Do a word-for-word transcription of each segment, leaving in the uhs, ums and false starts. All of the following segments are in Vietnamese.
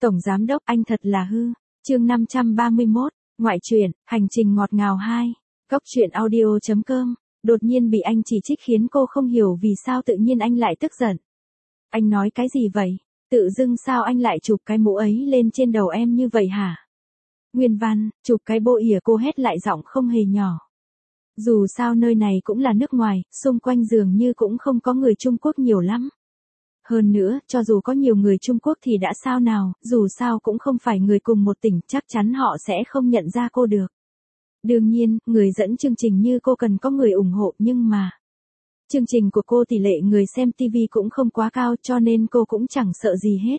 Tổng giám đốc anh thật là hư. Chương năm trăm ba mươi mốt, ngoại truyện, hành trình ngọt ngào hai. Cốc truyện audio chấm com. Đột nhiên bị anh chỉ trích khiến cô không hiểu vì sao tự nhiên anh lại tức giận. Anh nói cái gì vậy? Tự dưng sao anh lại chụp cái mũ ấy lên trên đầu em như vậy hả? Nguyên văn, chụp cái bộ ỉa, cô hét lại giọng không hề nhỏ. Dù sao nơi này cũng là nước ngoài, xung quanh dường như cũng không có người Trung Quốc nhiều lắm. Hơn nữa, cho dù có nhiều người Trung Quốc thì đã sao nào, dù sao cũng không phải người cùng một tỉnh, chắc chắn họ sẽ không nhận ra cô được. Đương nhiên, người dẫn chương trình như cô cần có người ủng hộ, nhưng mà chương trình của cô tỷ lệ người xem ti vi cũng không quá cao, cho nên cô cũng chẳng sợ gì hết.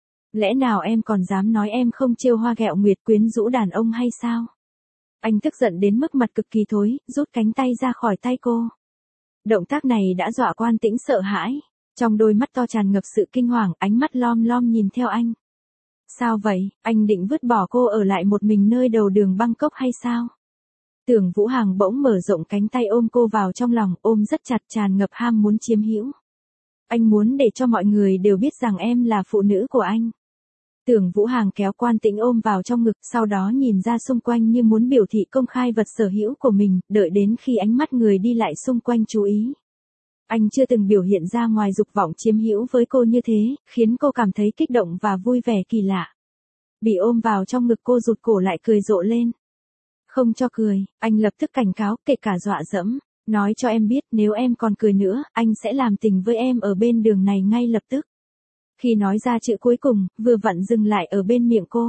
Lẽ nào em còn dám nói em không trêu hoa ghẹo nguyệt quyến rũ đàn ông hay sao? Anh tức giận đến mức mặt cực kỳ thối, rút cánh tay ra khỏi tay cô. Động tác này đã dọa Quan Tĩnh sợ hãi. Trong đôi mắt to tràn ngập sự kinh hoàng, ánh mắt lom lom nhìn theo anh. Sao vậy, anh định vứt bỏ cô ở lại một mình nơi đầu đường Bangkok hay sao? Tưởng Vũ Hằng bỗng mở rộng cánh tay ôm cô vào trong lòng, ôm rất chặt, tràn ngập ham muốn chiếm hữu. Anh muốn để cho mọi người đều biết rằng em là phụ nữ của anh. Tưởng Vũ Hằng kéo Quan Tĩnh ôm vào trong ngực, sau đó nhìn ra xung quanh như muốn biểu thị công khai vật sở hữu của mình, đợi đến khi ánh mắt người đi lại xung quanh chú ý. Anh chưa từng biểu hiện ra ngoài dục vọng chiếm hữu với cô như thế, khiến cô cảm thấy kích động và vui vẻ kỳ lạ. Bị ôm vào trong ngực cô rụt cổ lại cười rộ lên. Không cho cười, anh lập tức cảnh cáo, kể cả dọa dẫm. Nói cho em biết, nếu em còn cười nữa, anh sẽ làm tình với em ở bên đường này ngay lập tức. Khi nói ra chữ cuối cùng, vừa vặn dừng lại ở bên miệng cô.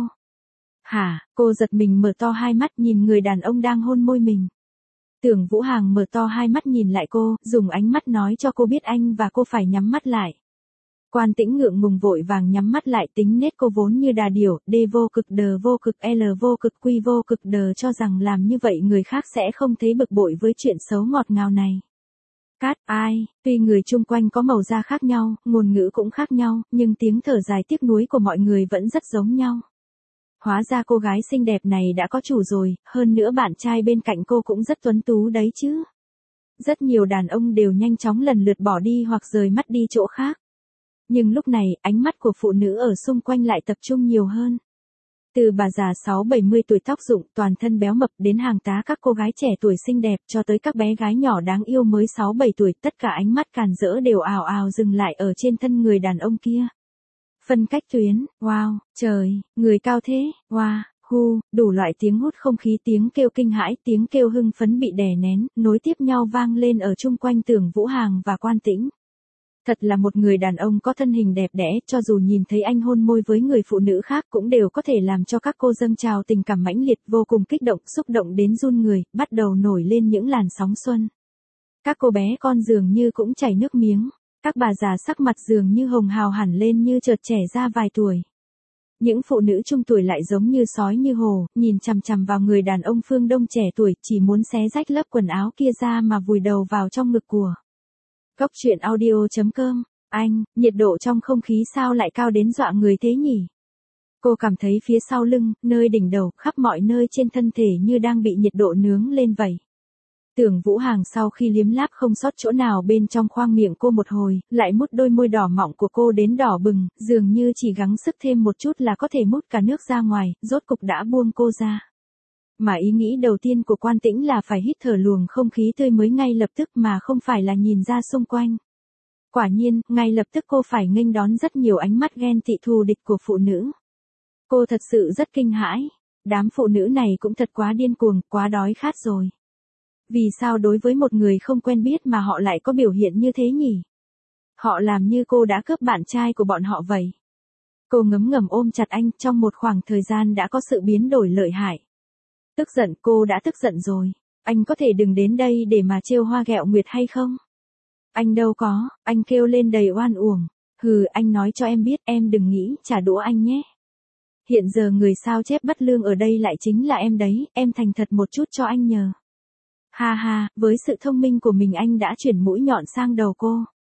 Hả, cô giật mình mở to hai mắt nhìn người đàn ông đang hôn môi mình. Tưởng Vũ Hằng mở to hai mắt nhìn lại cô, dùng ánh mắt nói cho cô biết anh và cô phải nhắm mắt lại. Quan Tĩnh ngượng ngùng vội vàng nhắm mắt lại, tính nết cô vốn như đà điểu, D vô cực đờ vô cực L vô cực Q vô cực đờ, cho rằng làm như vậy người khác sẽ không thấy bực bội với chuyện xấu ngọt ngào này. Cát, ai, tuy người chung quanh có màu da khác nhau, ngôn ngữ cũng khác nhau, nhưng tiếng thở dài tiếc nuối của mọi người vẫn rất giống nhau. Hóa ra cô gái xinh đẹp này đã có chủ rồi, hơn nữa bạn trai bên cạnh cô cũng rất tuấn tú đấy chứ. Rất nhiều đàn ông đều nhanh chóng lần lượt bỏ đi hoặc rời mắt đi chỗ khác. Nhưng lúc này, ánh mắt của phụ nữ ở xung quanh lại tập trung nhiều hơn. Từ bà già sáu bảy mươi tuổi tóc rụng, toàn thân béo mập, đến hàng tá các cô gái trẻ tuổi xinh đẹp, cho tới các bé gái nhỏ đáng yêu mới sáu bảy tuổi, tất cả ánh mắt càn rỡ đều ào ào dừng lại ở trên thân người đàn ông kia. Phân cách tuyến, wow, trời, người cao thế, wow, hu, đủ loại tiếng hút không khí, tiếng kêu kinh hãi, tiếng kêu hưng phấn bị đè nén, nối tiếp nhau vang lên ở chung quanh Tưởng Vũ Hằng và Quan Tĩnh. Thật là một người đàn ông có thân hình đẹp đẽ, cho dù nhìn thấy anh hôn môi với người phụ nữ khác cũng đều có thể làm cho các cô dâng trào tình cảm mãnh liệt, vô cùng kích động, xúc động đến run người, bắt đầu nổi lên những làn sóng xuân. Các cô bé con dường như cũng chảy nước miếng. Các bà già sắc mặt dường như hồng hào hẳn lên như chợt trẻ ra vài tuổi. Những phụ nữ trung tuổi lại giống như sói như hổ, nhìn chằm chằm vào người đàn ông phương Đông trẻ tuổi, chỉ muốn xé rách lớp quần áo kia ra mà vùi đầu vào trong ngực của. Cốc truyện audio chấm com. Anh, nhiệt độ trong không khí sao lại cao đến dọa người thế nhỉ? Cô cảm thấy phía sau lưng, nơi đỉnh đầu, khắp mọi nơi trên thân thể như đang bị nhiệt độ nướng lên vậy. Tưởng Vũ Hằng sau khi liếm láp không sót chỗ nào bên trong khoang miệng cô một hồi, lại mút đôi môi đỏ mọng của cô đến đỏ bừng, dường như chỉ gắng sức thêm một chút là có thể mút cả nước ra ngoài, rốt cục đã buông cô ra. Mà ý nghĩ đầu tiên của Quan Tĩnh là phải hít thở luồng không khí tươi mới ngay lập tức mà không phải là nhìn ra xung quanh. Quả nhiên, ngay lập tức cô phải nghênh đón rất nhiều ánh mắt ghen tị thù địch của phụ nữ. Cô thật sự rất kinh hãi, đám phụ nữ này cũng thật quá điên cuồng, quá đói khát rồi. Vì sao đối với một người không quen biết mà họ lại có biểu hiện như thế nhỉ? Họ làm như cô đã cướp bạn trai của bọn họ vậy. Cô ngấm ngầm ôm chặt anh, trong một khoảng thời gian đã có sự biến đổi lợi hại. Tức giận, cô đã tức giận rồi. Anh có thể đừng đến đây để mà trêu hoa ghẹo nguyệt hay không? Anh đâu có, anh kêu lên đầy oan uổng. Hừ, anh nói cho em biết, em đừng nghĩ trả đũa anh nhé. Hiện giờ người sao chép bắt lương ở đây lại chính là em đấy, em thành thật một chút cho anh nhờ. Ha ha, với sự thông minh của mình anh đã chuyển mũi nhọn sang đầu cô.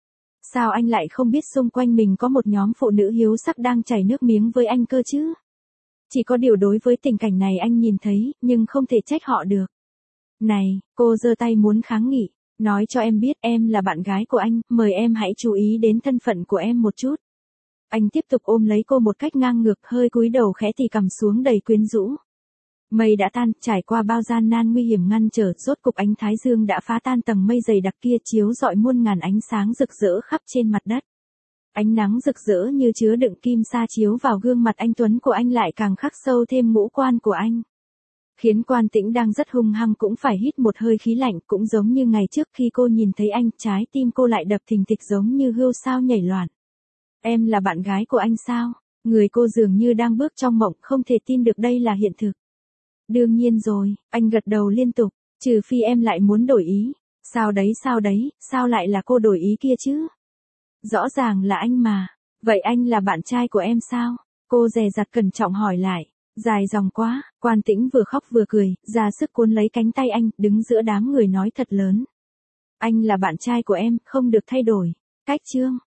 Sao anh lại không biết xung quanh mình có một nhóm phụ nữ hiếu sắc đang chảy nước miếng với anh cơ chứ? Chỉ có điều đối với tình cảnh này anh nhìn thấy, nhưng không thể trách họ được. Này, cô giơ tay muốn kháng nghị, nói cho em biết em là bạn gái của anh, mời em hãy chú ý đến thân phận của em một chút. Anh tiếp tục ôm lấy cô một cách ngang ngược, hơi cúi đầu khẽ thì cằm xuống đầy quyến rũ. Mây đã tan, trải qua bao gian nan nguy hiểm ngăn trở, rốt cục ánh thái dương đã phá tan tầng mây dày đặc kia, chiếu rọi muôn ngàn ánh sáng rực rỡ khắp trên mặt đất. Ánh nắng rực rỡ như chứa đựng kim sa chiếu vào gương mặt anh tuấn của anh lại càng khắc sâu thêm ngũ quan của anh. Khiến Quan Tĩnh đang rất hung hăng cũng phải hít một hơi khí lạnh, cũng giống như ngày trước khi cô nhìn thấy anh, trái tim cô lại đập thình thịch giống như hươu sao nhảy loạn. Em là bạn gái của anh sao? Người cô dường như đang bước trong mộng, không thể tin được đây là hiện thực. Đương nhiên rồi, anh gật đầu liên tục, trừ phi em lại muốn đổi ý. Sao đấy sao đấy, sao lại là cô đổi ý kia chứ? Rõ ràng là anh mà. Vậy anh là bạn trai của em sao? Cô dè dặt cẩn trọng hỏi lại. Dài dòng quá, Quan Tĩnh vừa khóc vừa cười, ra sức cuốn lấy cánh tay anh, đứng giữa đám người nói thật lớn. Anh là bạn trai của em, không được thay đổi. Cách chương.